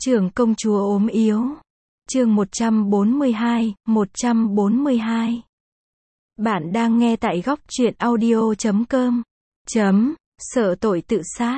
Trưởng công chúa ốm yếu. Chương 142. Bạn đang nghe tại góc truyện audio.com. Sợ tội tự sát.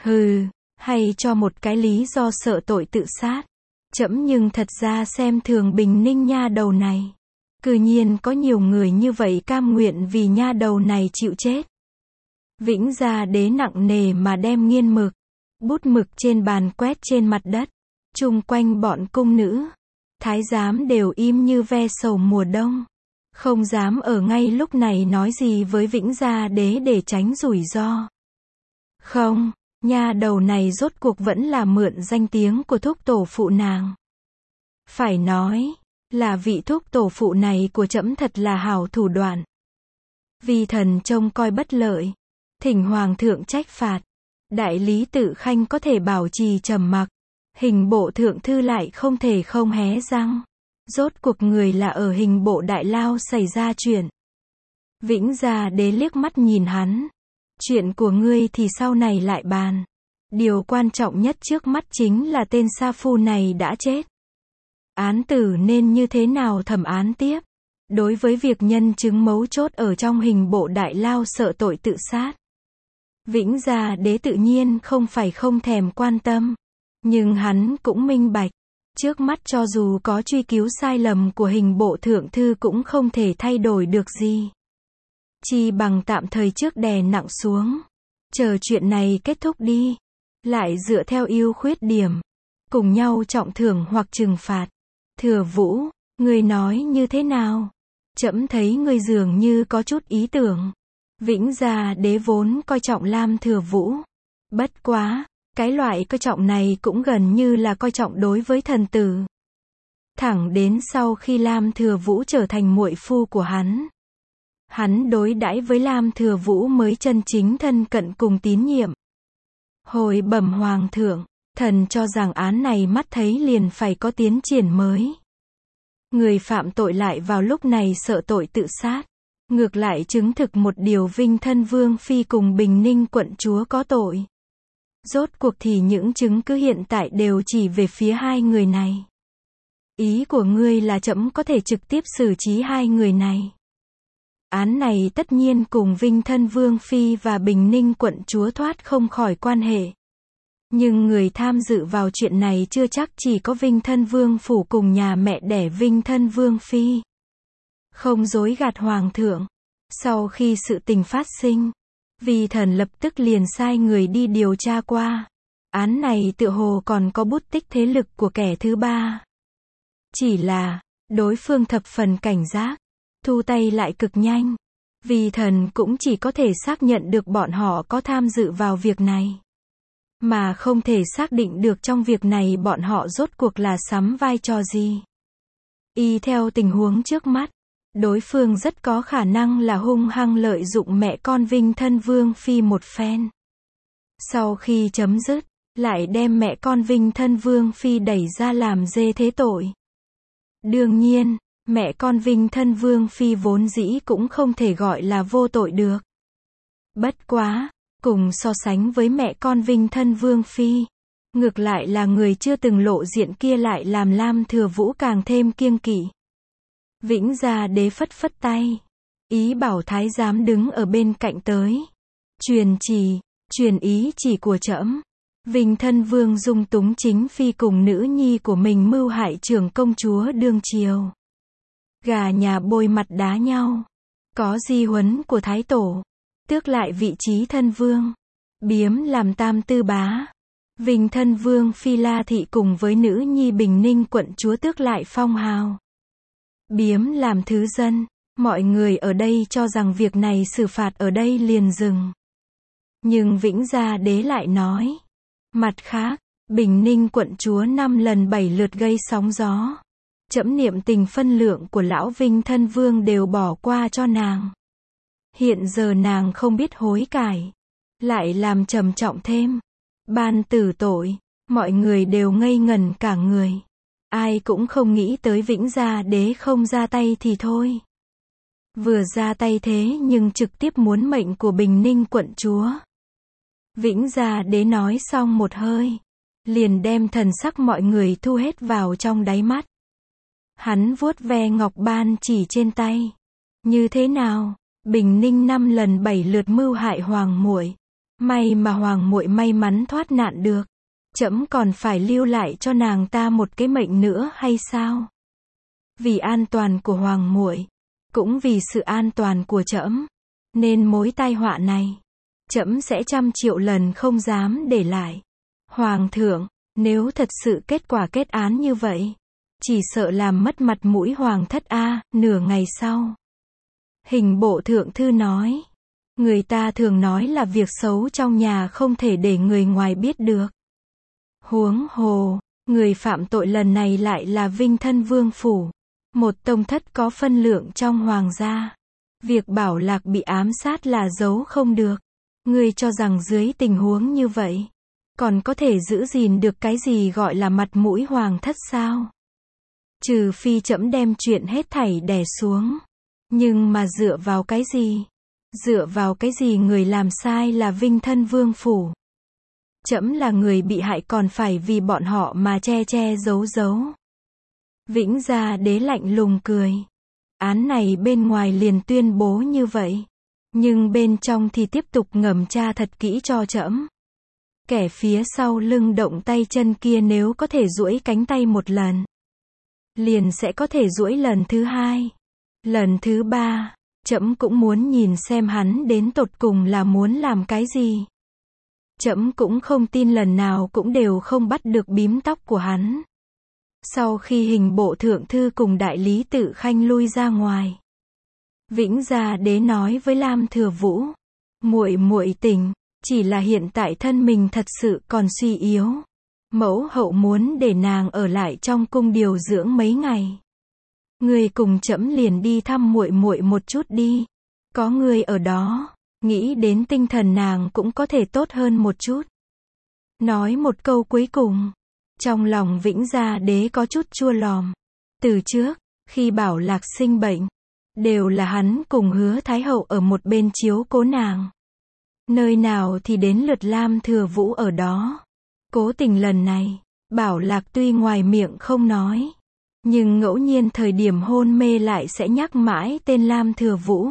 Hay cho một cái lý do sợ tội tự sát. Nhưng thật ra xem thường Bình Ninh nha đầu này. Cư nhiên có nhiều người như vậy cam nguyện vì nha đầu này chịu chết. Vĩnh Gia Đế nặng nề mà đem nghiên mực, bút mực trên bàn quét trên mặt đất. Chung quanh bọn cung nữ, thái giám đều im như ve sầu mùa đông. Không dám ở ngay lúc này nói gì với Vĩnh Gia Đế để tránh rủi ro. Không, nha đầu này rốt cuộc vẫn là mượn danh tiếng của thúc tổ phụ nàng. Phải nói, là vị thúc tổ phụ này của trẫm thật là hảo thủ đoạn. Vi thần trông coi bất lợi, thỉnh hoàng thượng trách phạt. Đại lý Tự Khanh có thể bảo trì trầm mặc, hình bộ thượng thư lại không thể không hé răng. Rốt cuộc người là ở hình bộ đại lao xảy ra chuyện. Vĩnh Gia Đế liếc mắt nhìn hắn. Chuyện của ngươi thì sau này lại bàn. Điều quan trọng nhất trước mắt chính là tên sa phu này đã chết. Án tử nên như thế nào thẩm án tiếp? Đối với việc nhân chứng mấu chốt ở trong hình bộ đại lao sợ tội tự sát, Vĩnh Gia Đế tự nhiên không phải không thèm quan tâm. Nhưng hắn cũng minh bạch, trước mắt cho dù có truy cứu sai lầm của hình bộ thượng thư cũng không thể thay đổi được gì. Chi bằng tạm thời trước đè nặng xuống, chờ chuyện này kết thúc đi, lại dựa theo ưu khuyết điểm, cùng nhau trọng thưởng hoặc trừng phạt. Thừa Vũ, ngươi nói như thế nào? Trẫm thấy ngươi dường như có chút ý tưởng. Vĩnh Gia Đế vốn coi trọng Lam Thừa Vũ. Bất quá, cái loại coi trọng này cũng gần như là coi trọng đối với thần tử. Thẳng đến sau khi Lam Thừa Vũ trở thành muội phu của hắn đối đãi với Lam Thừa Vũ mới chân chính thân cận cùng tín nhiệm. Hồi bẩm hoàng thượng, thần cho rằng án này mắt thấy liền phải có tiến triển mới. Người phạm tội lại vào lúc này sợ tội tự sát, ngược lại chứng thực một điều Vinh Thân Vương Phi cùng Bình Ninh quận chúa có tội. Rốt cuộc thì những chứng cứ hiện tại đều chỉ về phía hai người này. Ý của ngươi là trẫm có thể trực tiếp xử trí hai người này. Án này tất nhiên cùng Vinh Thân Vương Phi và Bình Ninh quận chúa thoát không khỏi quan hệ. Nhưng người tham dự vào chuyện này chưa chắc chỉ có Vinh Thân Vương phủ cùng nhà mẹ đẻ Vinh Thân Vương Phi. Không dối gạt hoàng thượng, sau khi sự tình phát sinh, Vi thần lập tức liền sai người đi điều tra qua. Án này tựa hồ còn có bút tích thế lực của kẻ thứ ba. Chỉ là, đối phương thập phần cảnh giác, thu tay lại cực nhanh. Vi thần cũng chỉ có thể xác nhận được bọn họ có tham dự vào việc này, mà không thể xác định được trong việc này bọn họ rốt cuộc là sắm vai trò gì. Y theo tình huống trước mắt, đối phương rất có khả năng là hung hăng lợi dụng mẹ con Vinh Thân Vương Phi một phen. Sau khi chấm dứt, lại đem mẹ con Vinh Thân Vương Phi đẩy ra làm dê thế tội. Đương nhiên, mẹ con Vinh Thân Vương Phi vốn dĩ cũng không thể gọi là vô tội được. Bất quá, cùng so sánh với mẹ con Vinh Thân Vương Phi, ngược lại là người chưa từng lộ diện kia lại làm Lam Thừa Vũ càng thêm kiêng kỵ. Vĩnh Gia Đế phất phất tay, ý bảo thái giám đứng ở bên cạnh tới. Truyền ý chỉ của trẫm. Vinh Thân Vương dung túng chính phi cùng nữ nhi của mình mưu hại trưởng công chúa đương triều. Gà nhà bôi mặt đá nhau. Có di huấn của thái tổ, tước lại vị trí thân vương, biếm làm tam tư bá. Vinh Thân Vương Phi La Thị cùng với nữ nhi Bình Ninh quận chúa tước lại phong hào, biếm làm thứ dân. Mọi người ở đây cho rằng việc này xử phạt ở đây liền dừng. Nhưng Vĩnh Gia Đế lại nói, mặt khác, Bình Ninh quận chúa 5 lần 7 lượt gây sóng gió. Trẫm niệm tình phân lượng của lão Vinh Thân Vương đều bỏ qua cho nàng. Hiện giờ nàng không biết hối cải, lại làm trầm trọng thêm, ban tử tội. Mọi người đều ngây ngẩn cả người. Ai cũng không nghĩ tới Vĩnh Gia Đế không ra tay thì thôi, vừa ra tay thế nhưng trực tiếp muốn mệnh của Bình Ninh quận chúa. Vĩnh Gia Đế nói xong một hơi, liền đem thần sắc mọi người thu hết vào trong đáy mắt. Hắn vuốt ve ngọc ban chỉ trên tay. Như thế nào? Bình Ninh 5 lần 7 lượt mưu hại hoàng muội. May mà hoàng muội may mắn thoát nạn được. Trẫm còn phải lưu lại cho nàng ta một cái mệnh nữa hay sao? Vì an toàn của hoàng muội, cũng vì sự an toàn của trẫm, nên mối tai họa này, trẫm sẽ 100 triệu lần không dám để lại. Hoàng thượng, nếu thật sự kết quả kết án như vậy, chỉ sợ làm mất mặt mũi hoàng thất a. Nửa ngày sau, Hình bộ thượng thư nói, người ta thường nói là việc xấu trong nhà không thể để người ngoài biết được. Huống hồ, người phạm tội lần này lại là Vinh Thân Vương phủ, một tông thất có phân lượng trong hoàng gia. Việc Bảo Lạc bị ám sát là giấu không được. Ngươi cho rằng dưới tình huống như vậy, còn có thể giữ gìn được cái gì gọi là mặt mũi hoàng thất sao? Trừ phi trẫm đem chuyện hết thảy đè xuống. Nhưng mà dựa vào cái gì? Dựa vào cái gì người làm sai là Vinh Thân Vương phủ? Trẫm là người bị hại còn phải vì bọn họ mà che che giấu giấu. Vĩnh Gia Đế lạnh lùng cười. Án này bên ngoài liền tuyên bố như vậy, nhưng bên trong thì tiếp tục ngầm tra thật kỹ cho trẫm. Kẻ phía sau lưng động tay chân kia nếu có thể duỗi cánh tay một lần, liền sẽ có thể duỗi lần thứ hai, lần thứ ba. Trẫm cũng muốn nhìn xem hắn đến tột cùng là muốn làm cái gì. Trẫm cũng không tin lần nào cũng đều không bắt được bím tóc của hắn. Sau khi Hình bộ thượng thư cùng đại lý Tự Khanh lui ra ngoài, Vĩnh Gia Đế nói với Lam Thừa Vũ, muội muội tỉnh, chỉ là hiện tại thân mình thật sự còn suy yếu. Mẫu hậu muốn để nàng ở lại trong cung điều dưỡng mấy ngày. Ngươi cùng trẫm liền đi thăm muội muội một chút đi. Có ngươi ở đó, nghĩ đến tinh thần nàng cũng có thể tốt hơn một chút. Nói một câu cuối cùng, trong lòng Vĩnh Gia Đế có chút chua lòm. Từ trước, khi Bảo Lạc sinh bệnh, đều là hắn cùng Hứa Thái Hậu ở một bên chiếu cố nàng. Nơi nào thì đến lượt Lam Thừa Vũ ở đó. Cố tình lần này, Bảo Lạc tuy ngoài miệng không nói, nhưng ngẫu nhiên thời điểm hôn mê lại sẽ nhắc mãi tên Lam Thừa Vũ.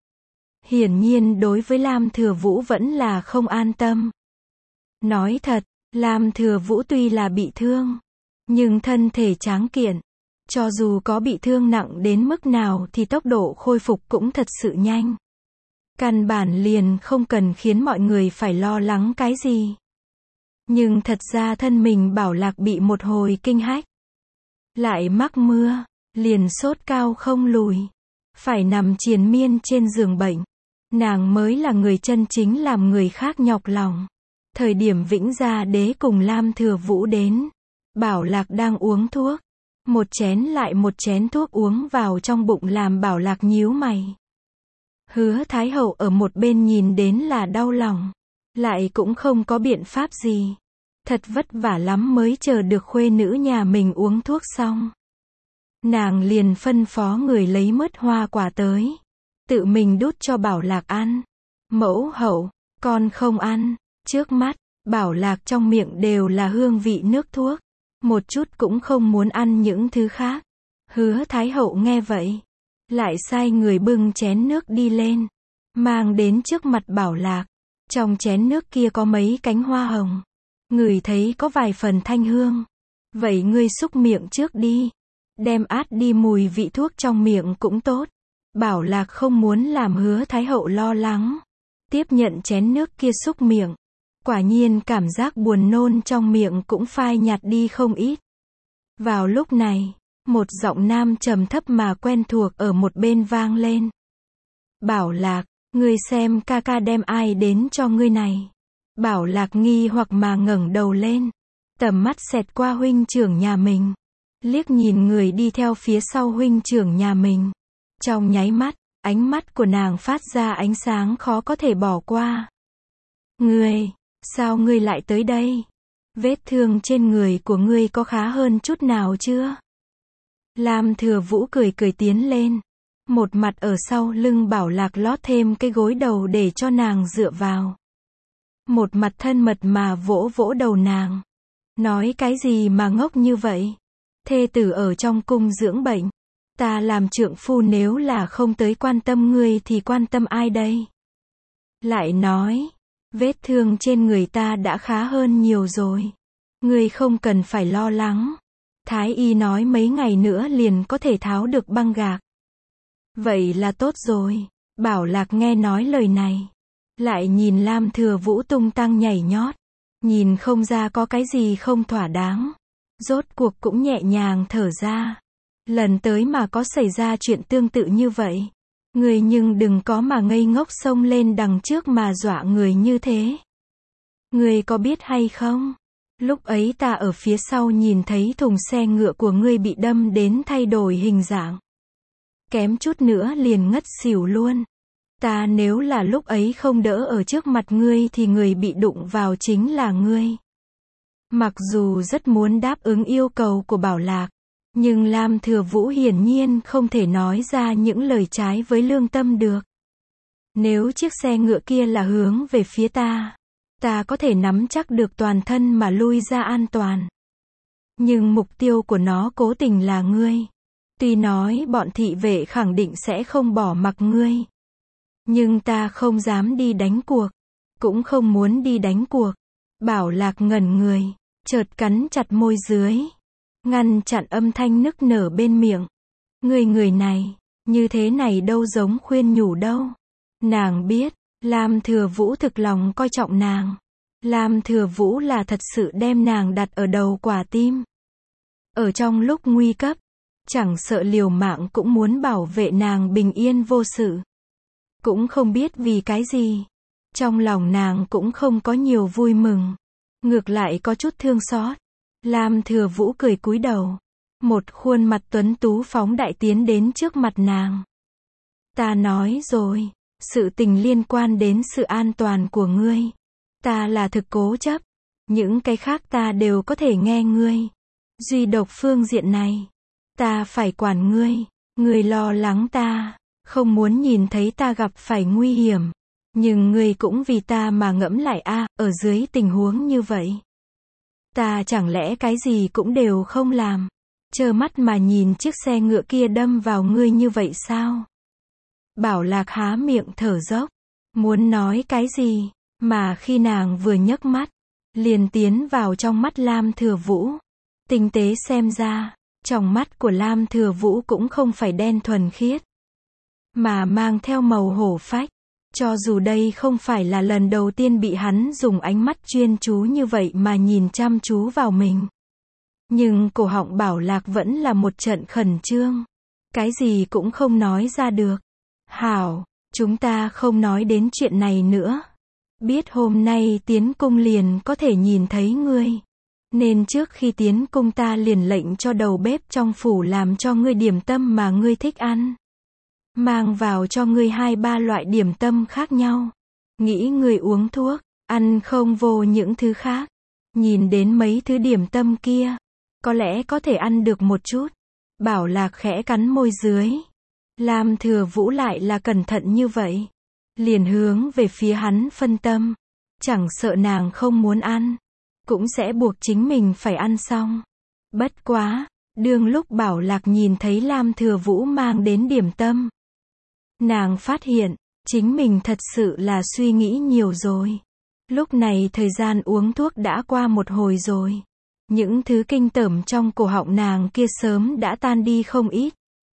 Hiển nhiên đối với Lam Thừa Vũ vẫn là không an tâm. Nói thật, Lam Thừa Vũ tuy là bị thương, nhưng thân thể tráng kiện. Cho dù có bị thương nặng đến mức nào thì tốc độ khôi phục cũng thật sự nhanh. Căn bản liền không cần khiến mọi người phải lo lắng cái gì. Nhưng thật ra thân mình Bảo Lạc bị một hồi kinh hách. Lại mắc mưa, liền sốt cao không lùi. Phải nằm triền miên trên giường bệnh. Nàng mới là người chân chính làm người khác nhọc lòng. Thời điểm Vĩnh Gia Đế cùng Lam Thừa Vũ đến, Bảo Lạc đang uống thuốc. Một chén lại một chén thuốc uống vào trong bụng làm Bảo Lạc nhíu mày. Hứa Thái Hậu ở một bên nhìn đến là đau lòng. Lại cũng không có biện pháp gì. Thật vất vả lắm mới chờ được khuê nữ nhà mình uống thuốc xong. Nàng liền phân phó người lấy mứt hoa quả tới. Tự mình đút cho Bảo Lạc ăn. Mẫu hậu, con không ăn. Trước mắt, Bảo Lạc trong miệng đều là hương vị nước thuốc. Một chút cũng không muốn ăn những thứ khác. Hứa Thái Hậu nghe vậy, lại sai người bưng chén nước đi lên, mang đến trước mặt Bảo Lạc. Trong chén nước kia có mấy cánh hoa hồng, ngửi thấy có vài phần thanh hương. Vậy ngươi xúc miệng trước đi, đem át đi mùi vị thuốc trong miệng cũng tốt. Bảo Lạc không muốn làm Hứa Thái Hậu lo lắng. Tiếp nhận chén nước kia xúc miệng. Quả nhiên cảm giác buồn nôn trong miệng cũng phai nhạt đi không ít. Vào lúc này, một giọng nam trầm thấp mà quen thuộc ở một bên vang lên. Bảo Lạc, ngươi xem ca ca đem ai đến cho ngươi này. Bảo Lạc nghi hoặc mà ngẩng đầu lên. Tầm mắt xẹt qua huynh trưởng nhà mình. Liếc nhìn người đi theo phía sau huynh trưởng nhà mình. Trong nháy mắt, ánh mắt của nàng phát ra ánh sáng khó có thể bỏ qua. Ngươi, sao ngươi lại tới đây? Vết thương trên người của ngươi có khá hơn chút nào chưa? Lam Thừa Vũ cười cười tiến lên. Một mặt ở sau lưng Bảo Lạc lót thêm cái gối đầu để cho nàng dựa vào. Một mặt thân mật mà vỗ vỗ đầu nàng. Nói cái gì mà ngốc như vậy? Thê tử ở trong cung dưỡng bệnh. Ta làm trượng phu nếu là không tới quan tâm ngươi thì quan tâm ai đây? Lại nói, vết thương trên người ta đã khá hơn nhiều rồi. Ngươi không cần phải lo lắng. Thái y nói mấy ngày nữa liền có thể tháo được băng gạc. Vậy là tốt rồi. Bảo Lạc nghe nói lời này. Lại nhìn Lam Thừa Vũ tung tăng nhảy nhót. Nhìn không ra có cái gì không thỏa đáng. Rốt cuộc cũng nhẹ nhàng thở ra. Lần tới mà có xảy ra chuyện tương tự như vậy. Người nhưng đừng có mà ngây ngốc xông lên đằng trước mà dọa người như thế. Người có biết hay không? Lúc ấy ta ở phía sau nhìn thấy thùng xe ngựa của ngươi bị đâm đến thay đổi hình dạng. Kém chút nữa liền ngất xỉu luôn. Ta nếu là lúc ấy không đỡ ở trước mặt ngươi thì người bị đụng vào chính là ngươi. Mặc dù rất muốn đáp ứng yêu cầu của Bảo Lạc, nhưng Lam Thừa Vũ hiển nhiên không thể nói ra những lời trái với lương tâm được. Nếu chiếc xe ngựa kia là hướng về phía ta, ta có thể nắm chắc được toàn thân mà lui ra an toàn. Nhưng mục tiêu của nó cố tình là ngươi. Tuy nói bọn thị vệ khẳng định sẽ không bỏ mặc ngươi. Nhưng ta không dám đi đánh cuộc. Cũng không muốn đi đánh cuộc. Bảo Lạc ngẩn người, chợt cắn chặt môi dưới. Ngăn chặn âm thanh nức nở bên miệng. Người này, như thế này đâu giống khuyên nhủ đâu. Nàng biết, Lam Thừa Vũ thực lòng coi trọng nàng. Lam Thừa Vũ là thật sự đem nàng đặt ở đầu quả tim. Ở trong lúc nguy cấp, chẳng sợ liều mạng cũng muốn bảo vệ nàng bình yên vô sự. Cũng không biết vì cái gì. Trong lòng nàng cũng không có nhiều vui mừng. Ngược lại có chút thương xót. Lam Thừa Vũ cười cúi đầu. Một khuôn mặt tuấn tú phóng đại tiến đến trước mặt nàng. Ta nói rồi, sự tình liên quan đến sự an toàn của ngươi. Ta là thực cố chấp. Những cái khác ta đều có thể nghe ngươi. Duy độc phương diện này, ta phải quản ngươi. Ngươi lo lắng ta, không muốn nhìn thấy ta gặp phải nguy hiểm. Nhưng ngươi cũng vì ta mà ngẫm lại ở dưới tình huống như vậy. Ta chẳng lẽ cái gì cũng đều không làm. Trơ mắt mà nhìn chiếc xe ngựa kia đâm vào ngươi như vậy sao? Bảo Lạc há miệng thở dốc. Muốn nói cái gì? Mà khi nàng vừa nhấc mắt, liền tiến vào trong mắt Lam Thừa Vũ. Tinh tế xem ra, trong mắt của Lam Thừa Vũ cũng không phải đen thuần khiết, mà mang theo màu hổ phách. Cho dù đây không phải là lần đầu tiên bị hắn dùng ánh mắt chuyên chú như vậy mà nhìn chăm chú vào mình. Nhưng cổ họng Bảo Lạc vẫn là một trận khẩn trương. Cái gì cũng không nói ra được. Hảo, chúng ta không nói đến chuyện này nữa. Biết hôm nay tiến cung liền có thể nhìn thấy ngươi. Nên trước khi tiến cung ta liền lệnh cho đầu bếp trong phủ làm cho ngươi điểm tâm mà ngươi thích ăn. Mang vào cho ngươi 2-3 loại điểm tâm khác nhau. Nghĩ ngươi uống thuốc, ăn không vô những thứ khác. Nhìn đến mấy thứ điểm tâm kia, có lẽ có thể ăn được một chút. Bảo Lạc khẽ cắn môi dưới. Lam Thừa Vũ lại là cẩn thận như vậy. Liền hướng về phía hắn phân tâm. Chẳng sợ nàng không muốn ăn, cũng sẽ buộc chính mình phải ăn xong. Bất quá, đương lúc Bảo Lạc nhìn thấy Lam Thừa Vũ mang đến điểm tâm, nàng phát hiện, chính mình thật sự là suy nghĩ nhiều rồi. Lúc này thời gian uống thuốc đã qua một hồi rồi. Những thứ kinh tởm trong cổ họng nàng kia sớm đã tan đi không ít.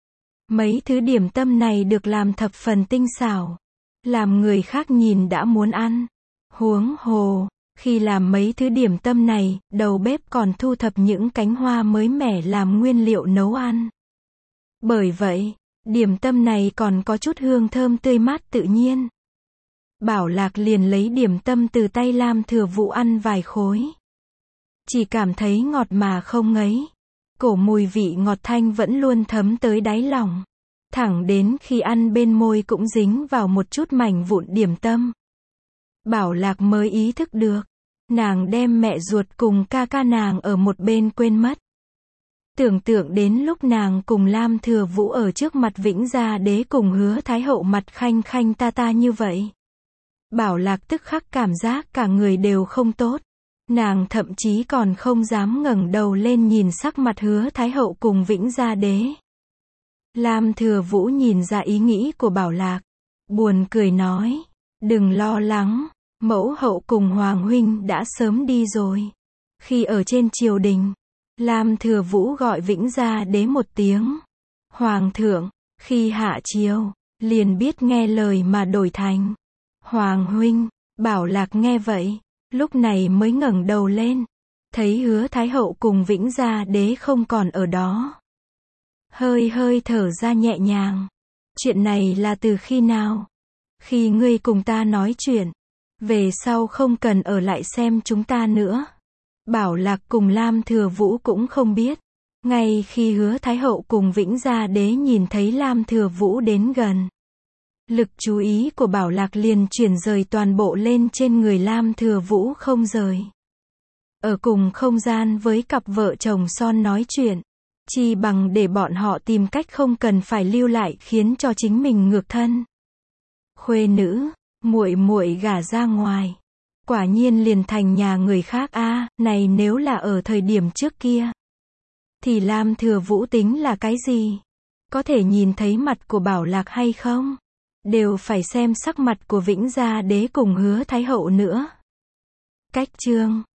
Mấy thứ điểm tâm này được làm thập phần tinh xảo. Làm người khác nhìn đã muốn ăn. Huống hồ, khi làm mấy thứ điểm tâm này, đầu bếp còn thu thập những cánh hoa mới mẻ làm nguyên liệu nấu ăn. Bởi vậy, điểm tâm này còn có chút hương thơm tươi mát tự nhiên. Bảo Lạc liền lấy điểm tâm từ tay Lam Thừa Vũ ăn vài khối. Chỉ cảm thấy ngọt mà không ngấy. Cổ mùi vị ngọt thanh vẫn luôn thấm tới đáy lòng. Thẳng đến khi ăn bên môi cũng dính vào một chút mảnh vụn điểm tâm. Bảo Lạc mới ý thức được. Nàng đem mẹ ruột cùng ca ca nàng ở một bên quên mất. Tưởng tượng đến lúc nàng cùng Lam Thừa Vũ ở trước mặt Vĩnh Gia Đế cùng Hứa Thái Hậu mặt khanh khanh ta ta như vậy. Bảo Lạc tức khắc cảm giác cả người đều không tốt. Nàng thậm chí còn không dám ngẩng đầu lên nhìn sắc mặt Hứa Thái Hậu cùng Vĩnh Gia Đế. Lam Thừa Vũ nhìn ra ý nghĩ của Bảo Lạc, buồn cười nói, đừng lo lắng, mẫu hậu cùng Hoàng huynh đã sớm đi rồi. Khi ở trên triều đình, Lam Thừa Vũ gọi Vĩnh Gia Đế một tiếng, Hoàng thượng, khi hạ triều, liền biết nghe lời mà đổi thành, Hoàng huynh. Bảo Lạc nghe vậy, lúc này mới ngẩng đầu lên, thấy Hứa Thái Hậu cùng Vĩnh Gia Đế không còn ở đó. Hơi hơi thở ra nhẹ nhàng. Chuyện này là từ khi nào? Khi ngươi cùng ta nói chuyện, về sau không cần ở lại xem chúng ta nữa. Bảo Lạc cùng Lam Thừa Vũ cũng không biết. Ngay khi Hứa Thái Hậu cùng Vĩnh Gia Đế nhìn thấy Lam Thừa Vũ đến gần, lực chú ý của Bảo Lạc liền chuyển rời toàn bộ lên trên người Lam Thừa Vũ không rời. Ở cùng không gian với cặp vợ chồng son nói chuyện, chi bằng để bọn họ tìm cách không cần phải lưu lại khiến cho chính mình ngược thân. Khuê nữ, muội muội gả ra ngoài, quả nhiên liền thành nhà người khác a, này nếu là ở thời điểm trước kia, thì Lam Thừa Vũ tính là cái gì? Có thể nhìn thấy mặt của Bảo Lạc hay không? Đều phải xem sắc mặt của Vĩnh Gia Đế cùng Hứa Thái Hậu nữa. Cách chương